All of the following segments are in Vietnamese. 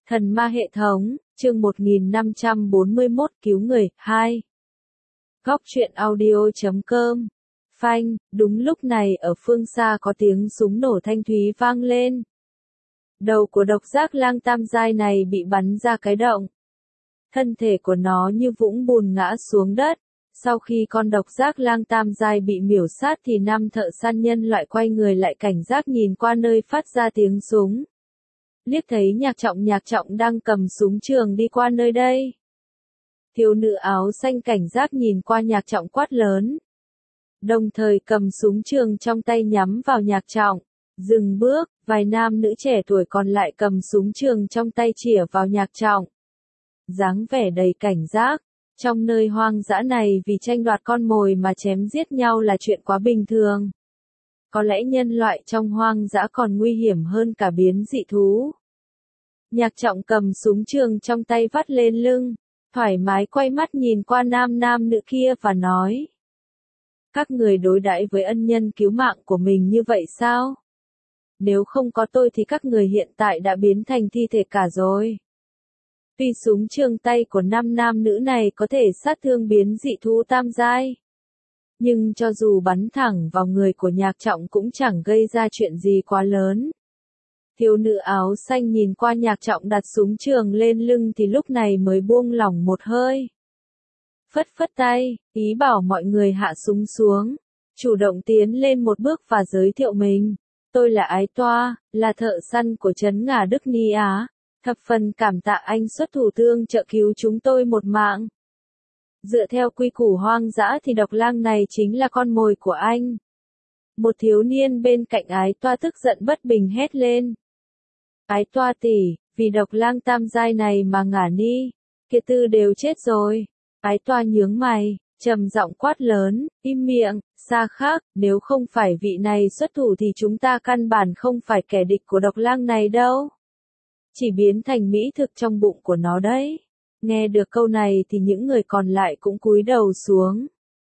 Thần ma hệ thống, chương 1541 cứu người, 2. Góc truyện audio.com. Phanh, đúng lúc này ở phương xa có tiếng súng nổ thanh thúy vang lên. Đầu của độc giác lang tam giai này bị bắn ra cái động. Thân thể của nó như vũng bùn ngã xuống đất. Sau khi con độc giác lang tam giai bị miểu sát thì 5 thợ săn nhân loại quay người lại cảnh giác nhìn qua nơi phát ra tiếng súng. Liếc thấy nhạc trọng đang cầm súng trường đi qua nơi đây. Thiếu nữ áo xanh cảnh giác nhìn qua nhạc trọng quát lớn. Đồng thời cầm súng trường trong tay nhắm vào nhạc trọng. Dừng bước, vài nam nữ trẻ tuổi còn lại cầm súng trường trong tay chĩa vào nhạc trọng. Dáng vẻ đầy cảnh giác. Trong nơi hoang dã này vì tranh đoạt con mồi mà chém giết nhau là chuyện quá bình thường. Có lẽ nhân loại trong hoang dã còn nguy hiểm hơn cả biến dị thú. Nhạc trọng cầm súng trường trong tay vắt lên lưng, thoải mái quay mắt nhìn qua nam nữ kia và nói. Các người đối đãi với ân nhân cứu mạng của mình như vậy sao? Nếu không có tôi thì các người hiện tại đã biến thành thi thể cả rồi. Tuy súng trường tay của 5 nam nữ này có thể sát thương biến dị thú tam giai. Nhưng cho dù bắn thẳng vào người của nhạc trọng cũng chẳng gây ra chuyện gì quá lớn. Thiếu nữ áo xanh nhìn qua nhạc trọng đặt súng trường lên lưng thì lúc này mới buông lỏng một hơi. Phất phất tay, ý bảo mọi người hạ súng xuống. Chủ động tiến lên một bước và giới thiệu mình. Tôi là Ái Toa, là thợ săn của trấn Ngà Đức Ni Á. Thập phần cảm tạ anh xuất thủ tương trợ cứu chúng tôi một mạng. Dựa theo quy củ hoang dã thì độc lang này chính là con mồi của anh. Một thiếu niên bên cạnh Ái Toa tức giận bất bình hét lên. Ái Toa tỷ, vì độc lang tam giai này mà Ngả Ni, kia tư đều chết rồi. Ái Toa nhướng mày, trầm giọng quát lớn, im miệng, xa khác, nếu không phải vị này xuất thủ thì chúng ta căn bản không phải kẻ địch của độc lang này đâu. Chỉ biến thành mỹ thực trong bụng của nó đấy. Nghe được câu này thì những người còn lại cũng cúi đầu xuống.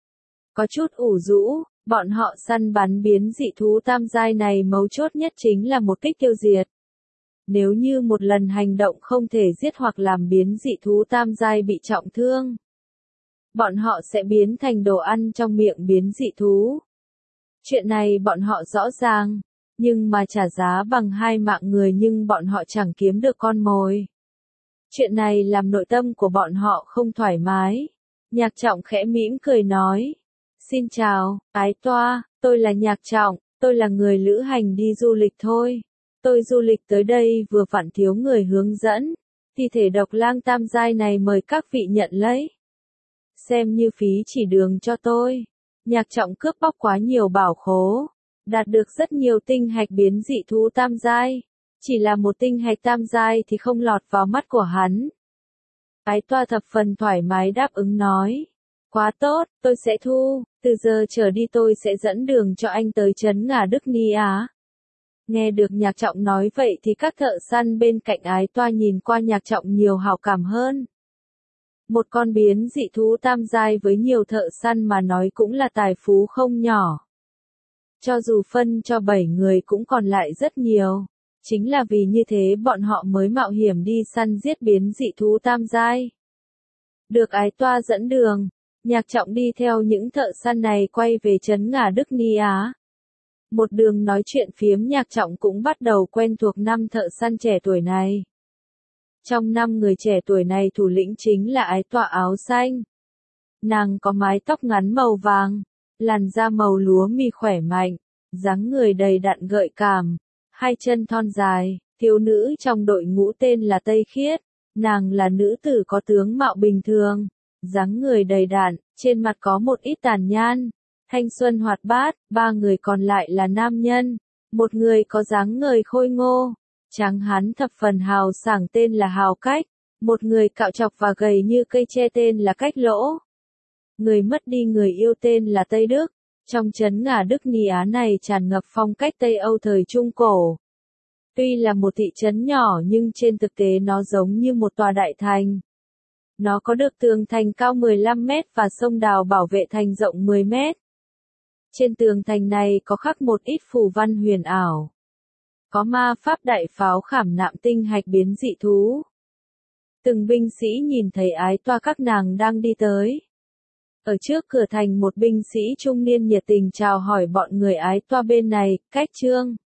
Có chút ủ rũ, bọn họ săn bắn biến dị thú tam giai này mấu chốt nhất chính là một kích tiêu diệt. Nếu như một lần hành động không thể giết hoặc làm biến dị thú tam giai bị trọng thương, bọn họ sẽ biến thành đồ ăn trong miệng biến dị thú. Chuyện này bọn họ rõ ràng, nhưng mà trả giá bằng 2 mạng người nhưng bọn họ chẳng kiếm được con mồi. Chuyện này làm nội tâm của bọn họ không thoải mái. Nhạc trọng khẽ mỉm cười nói. Xin chào, Ái Toa, tôi là Nhạc Trọng, tôi là người lữ hành đi du lịch thôi. Tôi du lịch tới đây vừa vặn thiếu người hướng dẫn. Thi thể độc lang tam giai này mời các vị nhận lấy. Xem như phí chỉ đường cho tôi. Nhạc Trọng cướp bóc quá nhiều bảo khố. Đạt được rất nhiều tinh hạch biến dị thú tam giai. Chỉ là một tinh hạch tam giai thì không lọt vào mắt của hắn. Ái Toa thập phần thoải mái đáp ứng nói. Quá tốt, tôi sẽ thu, từ giờ trở đi tôi sẽ dẫn đường cho anh tới trấn Ngà Đức Ni Á. Nghe được Nhạc Trọng nói vậy thì các thợ săn bên cạnh Ái Toa nhìn qua Nhạc Trọng nhiều hảo cảm hơn. Một con biến dị thú tam giai với nhiều thợ săn mà nói cũng là tài phú không nhỏ. Cho dù phân cho 7 người cũng còn lại rất nhiều. Chính là vì như thế bọn họ mới mạo hiểm đi săn giết biến dị thú tam giai. Được Ái Toa dẫn đường, Nhạc Trọng đi theo những thợ săn này quay về trấn Ngà Đức Ni Á. Một đường nói chuyện phiếm Nhạc Trọng cũng bắt đầu quen thuộc 5 thợ săn trẻ tuổi này. Trong 5 người trẻ tuổi này thủ lĩnh chính là Ái Toa áo xanh. Nàng có mái tóc ngắn màu vàng, làn da màu lúa mì khỏe mạnh, dáng người đầy đặn gợi cảm, 2 chân thon dài. Thiếu nữ trong đội ngũ tên là Tây Khiết. Nàng là nữ tử có tướng mạo bình thường, dáng người đầy đặn, trên mặt có một ít tàn nhang, thanh xuân hoạt bát. 3 người còn lại là nam nhân. Một người có dáng người khôi ngô, trắng hán thập phần hào sảng tên là Hào Cách. Một người cạo trọc và gầy như cây tre tên là Cách Lỗ. Người mất đi người yêu tên là Tây Đức. Trong trấn Ngà Đức Ni Á này tràn ngập phong cách Tây Âu thời Trung Cổ. Tuy là một thị trấn nhỏ nhưng trên thực tế nó giống như một tòa đại thành. Nó có được tường thành cao 15 mét và sông đào bảo vệ thành rộng 10 mét. Trên tường thành này có khắc một ít phù văn huyền ảo. có ma pháp đại pháo khảm nạm tinh hạch biến dị thú. Từng binh sĩ nhìn thấy ái toa các nàng đang đi tới. Ở trước cửa thành một binh sĩ trung niên nhiệt tình chào hỏi bọn người ái toa bên này, cách Trương